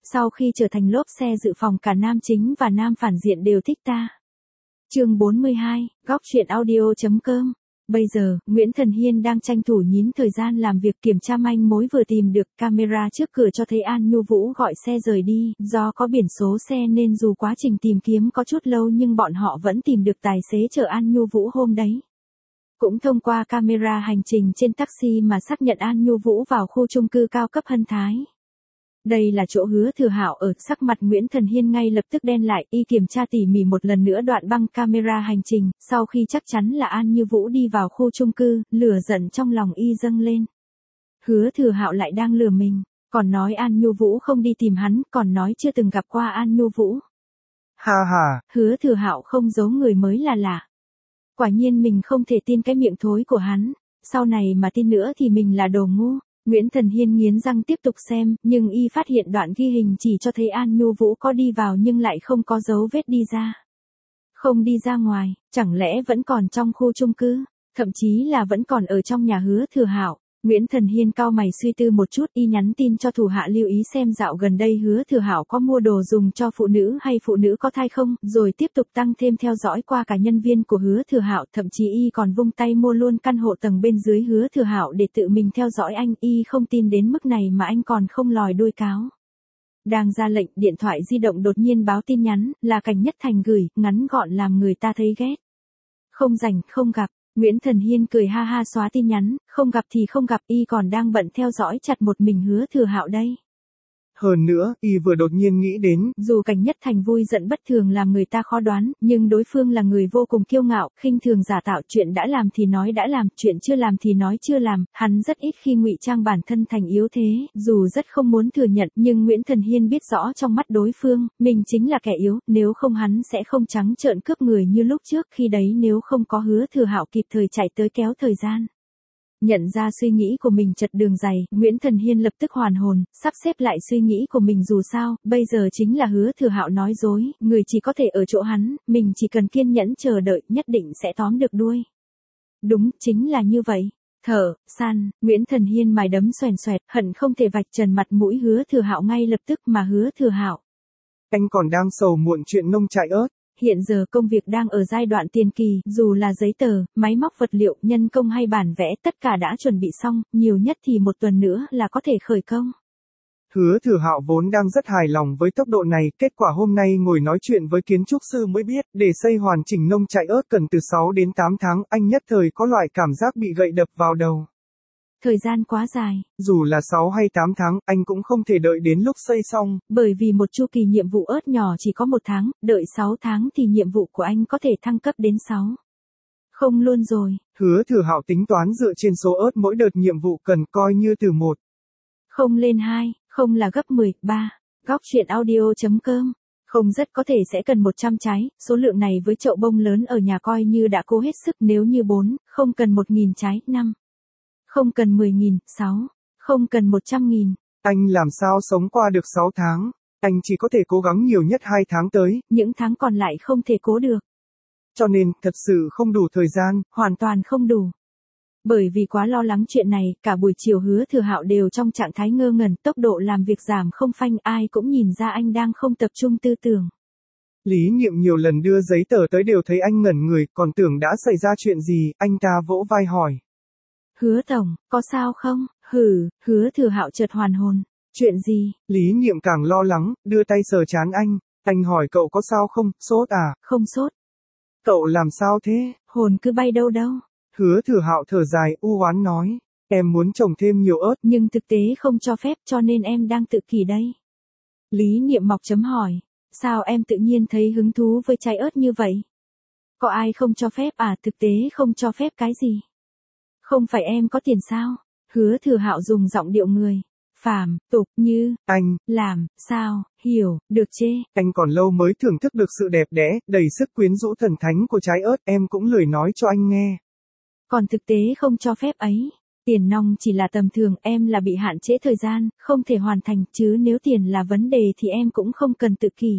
sau khi trở thành lốp xe dự phòng cả nam chính và nam phản diện đều thích ta. Chương 42, góc truyện audio.com. Bây giờ, Nguyễn Thần Hiên đang tranh thủ nhín thời gian làm việc kiểm tra manh mối vừa tìm được. Camera trước cửa cho thấy An Nhu Vũ gọi xe rời đi, do có biển số xe nên dù quá trình tìm kiếm có chút lâu nhưng bọn họ vẫn tìm được tài xế chở An Nhu Vũ hôm đấy. Cũng thông qua camera hành trình trên taxi mà xác nhận An Nhu Vũ vào khu chung cư cao cấp Hân Thái. Đây là chỗ Hứa Thừa Hạo ở. Sắc mặt Nguyễn Thần Hiên ngay lập tức đen lại, y kiểm tra tỉ mỉ một lần nữa đoạn băng camera hành trình, sau khi chắc chắn là An Như Vũ đi vào khu chung cư, lửa giận trong lòng y dâng lên. Hứa Thừa Hạo lại đang lừa mình, còn nói An Như Vũ không đi tìm hắn, còn nói chưa từng gặp qua An Như Vũ. Ha ha. Hứa Thừa Hạo không giấu người mới là lạ. Quả nhiên mình không thể tin cái miệng thối của hắn, sau này mà tin nữa thì mình là đồ ngu. Nguyễn Thần Hiên nghiến răng tiếp tục xem, nhưng y phát hiện đoạn ghi hình chỉ cho thấy An Nhu Vũ có đi vào nhưng lại không có dấu vết đi ra. Không đi ra ngoài, chẳng lẽ vẫn còn trong khu chung cư, thậm chí là vẫn còn ở trong nhà Hứa Thừa Hạo. Nguyễn Thần Hiên cau mày suy tư một chút, y nhắn tin cho thủ hạ lưu ý xem dạo gần đây Hứa Thừa Hạo có mua đồ dùng cho phụ nữ hay phụ nữ có thai không, rồi tiếp tục tăng thêm theo dõi qua cả nhân viên của Hứa Thừa Hạo, thậm chí y còn vung tay mua luôn căn hộ tầng bên dưới Hứa Thừa Hạo để tự mình theo dõi anh. Y không tin đến mức này mà anh còn không lòi đuôi cáo. Đang ra lệnh, điện thoại di động đột nhiên báo tin nhắn, là Cảnh Nhất Thành gửi, ngắn gọn làm người ta thấy ghét. Không rảnh, không gặp. Nguyễn Thần Hiên cười ha ha xóa tin nhắn, không gặp thì không gặp, y còn đang bận theo dõi chặt một mình Hứa Thừa Hạo đây. Hơn nữa, y vừa đột nhiên nghĩ đến, dù Cảnh Nhất Thành vui giận bất thường làm người ta khó đoán, nhưng đối phương là người vô cùng kiêu ngạo, khinh thường giả tạo, chuyện đã làm thì nói đã làm, chuyện chưa làm thì nói chưa làm, hắn rất ít khi ngụy trang bản thân thành yếu thế, dù rất không muốn thừa nhận, nhưng Nguyễn Thần Hiên biết rõ trong mắt đối phương, mình chính là kẻ yếu, nếu không hắn sẽ không trắng trợn cướp người như lúc trước, khi đấy nếu không có Hứa Thừa Hạo kịp thời chạy tới kéo thời gian. Nhận ra suy nghĩ của mình chật đường dày, Nguyễn Thần Hiên lập tức hoàn hồn, sắp xếp lại suy nghĩ của mình, dù sao, bây giờ chính là Hứa Thừa Hạo nói dối, người chỉ có thể ở chỗ hắn, mình chỉ cần kiên nhẫn chờ đợi, nhất định sẽ tóm được đuôi. Đúng, chính là như vậy. Thở, san, Nguyễn Thần Hiên mài đấm xoèn xoẹt, hận không thể vạch trần mặt mũi Hứa Thừa Hạo ngay lập tức, mà Hứa Thừa Hạo. Anh còn đang sầu muộn chuyện nông trại ớt. Hiện giờ công việc đang ở giai đoạn tiền kỳ, dù là giấy tờ, máy móc vật liệu, nhân công hay bản vẽ, tất cả đã chuẩn bị xong, nhiều nhất thì một tuần nữa là có thể khởi công. Hứa Thừa Hạo vốn đang rất hài lòng với tốc độ này, kết quả hôm nay ngồi nói chuyện với kiến trúc sư mới biết, để xây hoàn chỉnh nông trại ớt cần từ 6 đến 8 tháng, anh nhất thời có loại cảm giác bị gậy đập vào đầu. Thời gian quá dài. Dù là 6 hay 8 tháng, anh cũng không thể đợi đến lúc xây xong. Bởi vì một chu kỳ nhiệm vụ ớt nhỏ chỉ có 1 tháng, đợi 6 tháng thì nhiệm vụ của anh có thể thăng cấp đến 6. Không luôn rồi. Hứa Thừa Hạo tính toán dựa trên số ớt mỗi đợt nhiệm vụ cần coi như từ 1. Không lên 2, không là gấp 10, 3. Góc truyện audio.com. Không rất có thể sẽ cần 100 trái, số lượng này với chậu bông lớn ở nhà coi như đã cố hết sức, nếu như 4, không cần 1.000 trái, 5. Không cần 10.000, 6. Không cần 100.000. Anh làm sao sống qua được 6 tháng? Anh chỉ có thể cố gắng nhiều nhất 2 tháng tới. Những tháng còn lại không thể cố được. Cho nên, thật sự không đủ thời gian. Hoàn toàn không đủ. Bởi vì quá lo lắng chuyện này, cả buổi chiều Hứa Thừa Hạo đều trong trạng thái ngơ ngẩn, tốc độ làm việc giảm không phanh, ai cũng nhìn ra anh đang không tập trung tư tưởng. Lý Nhiệm nhiều lần đưa giấy tờ tới đều thấy anh ngẩn người, còn tưởng đã xảy ra chuyện gì, anh ta vỗ vai hỏi. Hứa tổng, có sao không? Hứa Thừa Hạo chợt hoàn hồn. Chuyện gì? Lý Nhiệm càng lo lắng, đưa tay sờ trán anh. Anh hỏi cậu có sao không, sốt à? Không sốt. Cậu làm sao thế? Hồn cứ bay đâu đâu. Hứa Thừa Hạo thở dài, u oán nói. Em muốn trồng thêm nhiều ớt. Nhưng thực tế không cho phép, cho nên em đang tự kỷ đây. Lý Nhiệm mọc chấm hỏi. Sao em tự nhiên thấy hứng thú với trái ớt như vậy? Có ai không cho phép à? Thực tế không cho phép cái gì? Không phải em có tiền sao? Hứa Thừa Hạo dùng giọng điệu người phàm tục như anh làm sao hiểu được chê. Anh còn lâu mới thưởng thức được sự đẹp đẽ, đầy sức quyến rũ thần thánh của trái ớt, em cũng lười nói cho anh nghe. Còn thực tế không cho phép ấy. Tiền nong chỉ là tầm thường, em là bị hạn chế thời gian, không thể hoàn thành, chứ nếu tiền là vấn đề thì em cũng không cần tự kỷ.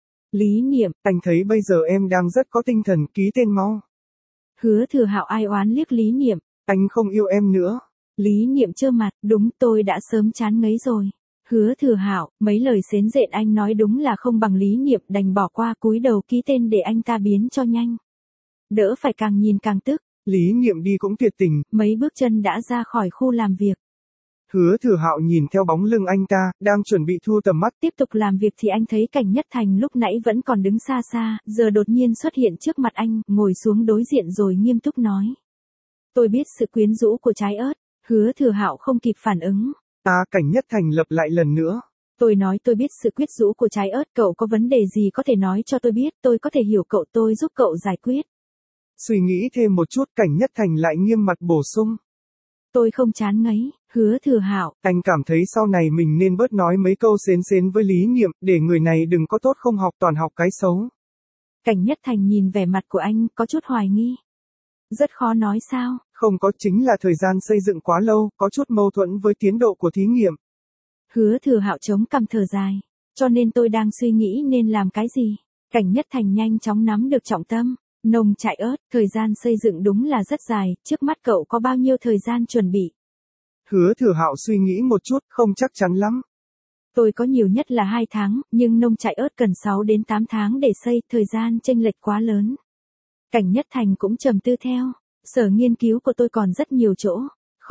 Lý Niệm, anh thấy bây giờ em đang rất có tinh thần, ký tên mau. Hứa Thừa Hạo ai oán liếc Lý Niệm. Anh không yêu em nữa. Lý Niệm trơ mặt, đúng, tôi đã sớm chán ngấy rồi. Hứa Thừa Hạo, mấy lời xến rện anh nói đúng là không bằng lý niệm, đành bỏ qua, cúi đầu ký tên để anh ta biến cho nhanh. Đỡ phải càng nhìn càng tức. Lý Niệm đi cũng tuyệt tình. Mấy bước chân đã ra khỏi khu làm việc. Hứa Thừa Hạo nhìn theo bóng lưng anh ta, đang chuẩn bị thu tầm mắt. Tiếp tục làm việc thì anh thấy Cảnh Nhất Thành lúc nãy vẫn còn đứng xa xa, giờ đột nhiên xuất hiện trước mặt anh, ngồi xuống đối diện rồi nghiêm túc nói. Tôi biết sự quyến rũ của trái ớt. Hứa Thừa Hạo không kịp phản ứng. Cảnh Nhất Thành lặp lại lần nữa. Tôi nói tôi biết sự quyến rũ của trái ớt, cậu có vấn đề gì có thể nói cho tôi biết, tôi có thể hiểu cậu, tôi giúp cậu giải quyết. Suy nghĩ thêm một chút, Cảnh Nhất Thành lại nghiêm mặt bổ sung. Tôi không chán ngấy. Hứa Thừa Hạo. Anh cảm thấy sau này mình nên bớt nói mấy câu xến xến với Lý Niệm, để người này đừng có tốt không học toàn học cái xấu. Cảnh Nhất Thành nhìn vẻ mặt của anh, có chút hoài nghi. Rất khó nói sao? Không có, chính là thời gian xây dựng quá lâu, có chút mâu thuẫn với tiến độ của thí nghiệm. Hứa Thừa Hạo chống cằm thở dài. Cho nên tôi đang suy nghĩ nên làm cái gì. Cảnh Nhất Thành nhanh chóng nắm được trọng tâm. Nông trại ớt, thời gian xây dựng đúng là rất dài, trước mắt cậu có bao nhiêu thời gian chuẩn bị? Hứa Thừa Hạo suy nghĩ một chút, không chắc chắn lắm. Tôi có nhiều nhất là 2 tháng, nhưng nông trại ớt cần 6 đến 8 tháng để xây, thời gian chênh lệch quá lớn. Cảnh Nhất Thành cũng trầm tư theo. Sở nghiên cứu của tôi còn rất nhiều chỗ.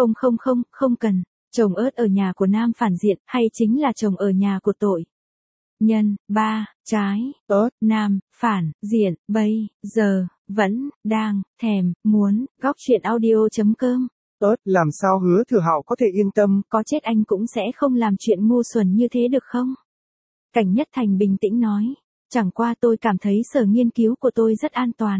Không cần. Trồng ớt ở nhà của nam phản diện, hay chính là trồng ở nhà của tội nhân. Trái ớt nam phản diện bây giờ vẫn đang thèm muốn. Góc truyện audio.com. Ớt, làm sao Hứa Thừa Hạo có thể yên tâm? Có chết anh cũng sẽ không làm chuyện ngu xuẩn như thế được không? Cảnh Nhất Thành bình tĩnh nói. Chẳng qua tôi cảm thấy sở nghiên cứu của tôi rất an toàn.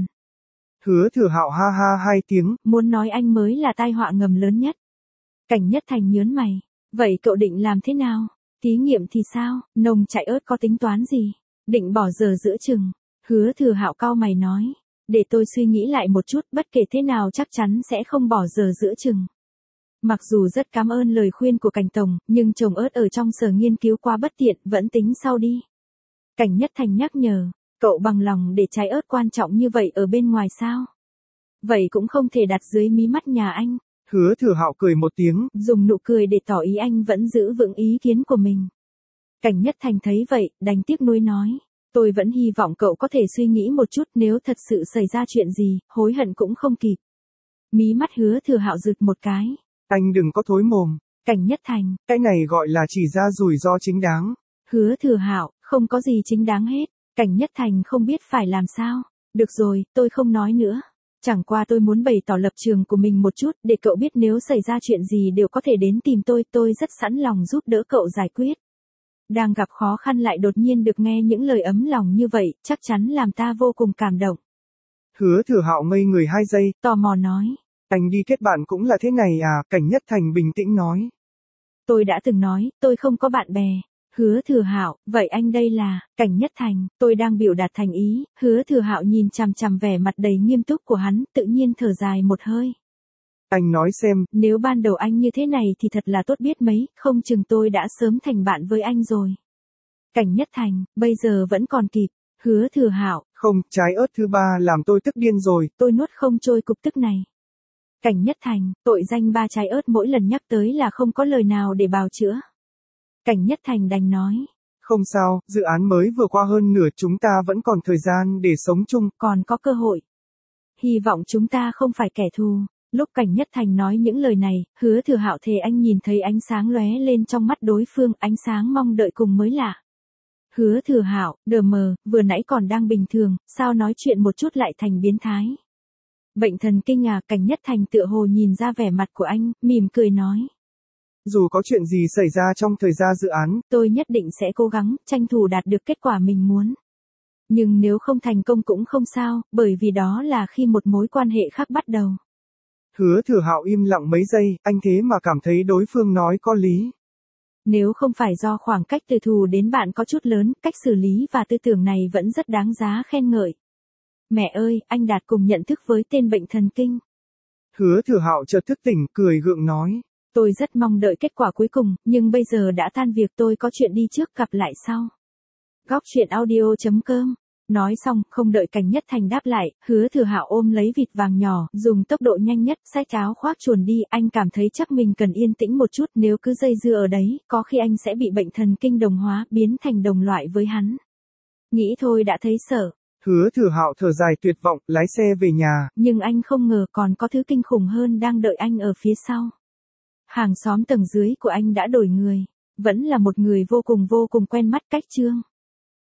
Hứa Thừa Hạo ha ha 2 tiếng. Muốn nói anh mới là tai họa ngầm lớn nhất. Cảnh Nhất Thành nhớn mày. Vậy cậu định làm thế nào? Thí nghiệm thì sao? Nông trại ớt có tính toán gì? Định bỏ giờ giữa chừng. Hứa Thừa Hạo cau mày nói. Để tôi suy nghĩ lại một chút, bất kể thế nào chắc chắn sẽ không bỏ giờ giữa chừng. Mặc dù rất cảm ơn lời khuyên của Cảnh Tổng, nhưng trồng ớt ở trong sở nghiên cứu quá bất tiện, vẫn tính sau đi. Cảnh Nhất Thành nhắc nhở. Cậu bằng lòng để trái ớt quan trọng như vậy ở bên ngoài sao? Vậy cũng không thể đặt dưới mí mắt nhà anh. Hứa Thừa Hạo cười một tiếng, dùng nụ cười để tỏ ý anh vẫn giữ vững ý kiến của mình. Cảnh Nhất Thành thấy vậy, đành tiếc nuối nói. Tôi vẫn hy vọng cậu có thể suy nghĩ một chút, nếu thật sự xảy ra chuyện gì, hối hận cũng không kịp. Mí mắt Hứa Thừa Hạo rực một cái. Anh đừng có thối mồm. Cảnh Nhất Thành. Cái này gọi là chỉ ra rủi ro chính đáng. Hứa Thừa Hạo, không có gì chính đáng hết. Cảnh Nhất Thành không biết phải làm sao. Được rồi, tôi không nói nữa. Chẳng qua tôi muốn bày tỏ lập trường của mình một chút, để cậu biết nếu xảy ra chuyện gì đều có thể đến tìm tôi rất sẵn lòng giúp đỡ cậu giải quyết. Đang gặp khó khăn lại đột nhiên được nghe những lời ấm lòng như vậy, chắc chắn làm ta vô cùng cảm động. Hứa Thừa Hạo ngây người 2 giây, tò mò nói. Anh đi kết bạn cũng là thế này à? Cảnh Nhất Thành bình tĩnh nói. Tôi đã từng nói, tôi không có bạn bè. Hứa Thừa Hạo, vậy anh đây là? Cảnh Nhất Thành, tôi đang biểu đạt thành ý. Hứa Thừa Hạo nhìn chằm chằm vẻ mặt đầy nghiêm túc của hắn, tự nhiên thở dài một hơi. Anh nói xem. Nếu ban đầu anh như thế này thì thật là tốt biết mấy, không chừng tôi đã sớm thành bạn với anh rồi. Cảnh Nhất Thành, bây giờ vẫn còn kịp. Hứa Thừa Hạo, không, trái ớt thứ 3 làm tôi tức điên rồi. Tôi nuốt không trôi cục tức này. Cảnh Nhất Thành, tội danh 3 trái ớt mỗi lần nhắc tới là không có lời nào để bào chữa. Cảnh Nhất Thành đành nói. Không sao, dự án mới vừa qua hơn nửa, chúng ta vẫn còn thời gian để sống chung. Còn có cơ hội. Hy vọng chúng ta không phải kẻ thù. Lúc Cảnh Nhất Thành nói những lời này, Hứa Thừa Hạo thề anh nhìn thấy ánh sáng lóe lên trong mắt đối phương, ánh sáng mong đợi cùng mới lạ. Hứa Thừa Hạo, đờ mờ, vừa nãy còn đang bình thường, sao nói chuyện một chút lại thành biến thái. Bệnh thần kinh à? Cảnh Nhất Thành tựa hồ nhìn ra vẻ mặt của anh, mỉm cười nói. Dù có chuyện gì xảy ra trong thời gian dự án, tôi nhất định sẽ cố gắng, tranh thủ đạt được kết quả mình muốn. Nhưng nếu không thành công cũng không sao, bởi vì đó là khi một mối quan hệ khác bắt đầu. Hứa Thừa Hạo im lặng mấy giây, anh thế mà cảm thấy đối phương nói có lý. Nếu không phải do khoảng cách từ thù đến bạn có chút lớn, cách xử lý và tư tưởng này vẫn rất đáng giá khen ngợi. Mẹ ơi, anh đạt cùng nhận thức với tên bệnh thần kinh. Hứa Thừa Hạo chợt thức tỉnh, cười gượng nói. Tôi rất mong đợi kết quả cuối cùng, nhưng bây giờ đã tan việc, tôi có chuyện đi trước, gặp lại sau. Góc truyện audio.com Nói xong, không đợi Cảnh Nhất Thành đáp lại, Hứa Thừa Hạo ôm lấy vịt vàng nhỏ, dùng tốc độ nhanh nhất, xách áo khoác chuồn đi, anh cảm thấy chắc mình cần yên tĩnh một chút, nếu cứ dây dưa ở đấy, có khi anh sẽ bị bệnh thần kinh đồng hóa, biến thành đồng loại với hắn. Nghĩ thôi đã thấy sợ. Hứa Thừa Hạo thở dài tuyệt vọng, lái xe về nhà. Nhưng anh không ngờ còn có thứ kinh khủng hơn đang đợi anh ở phía sau. Hàng xóm tầng dưới của anh đã đổi người. Vẫn là một người vô cùng quen mắt cách Trương.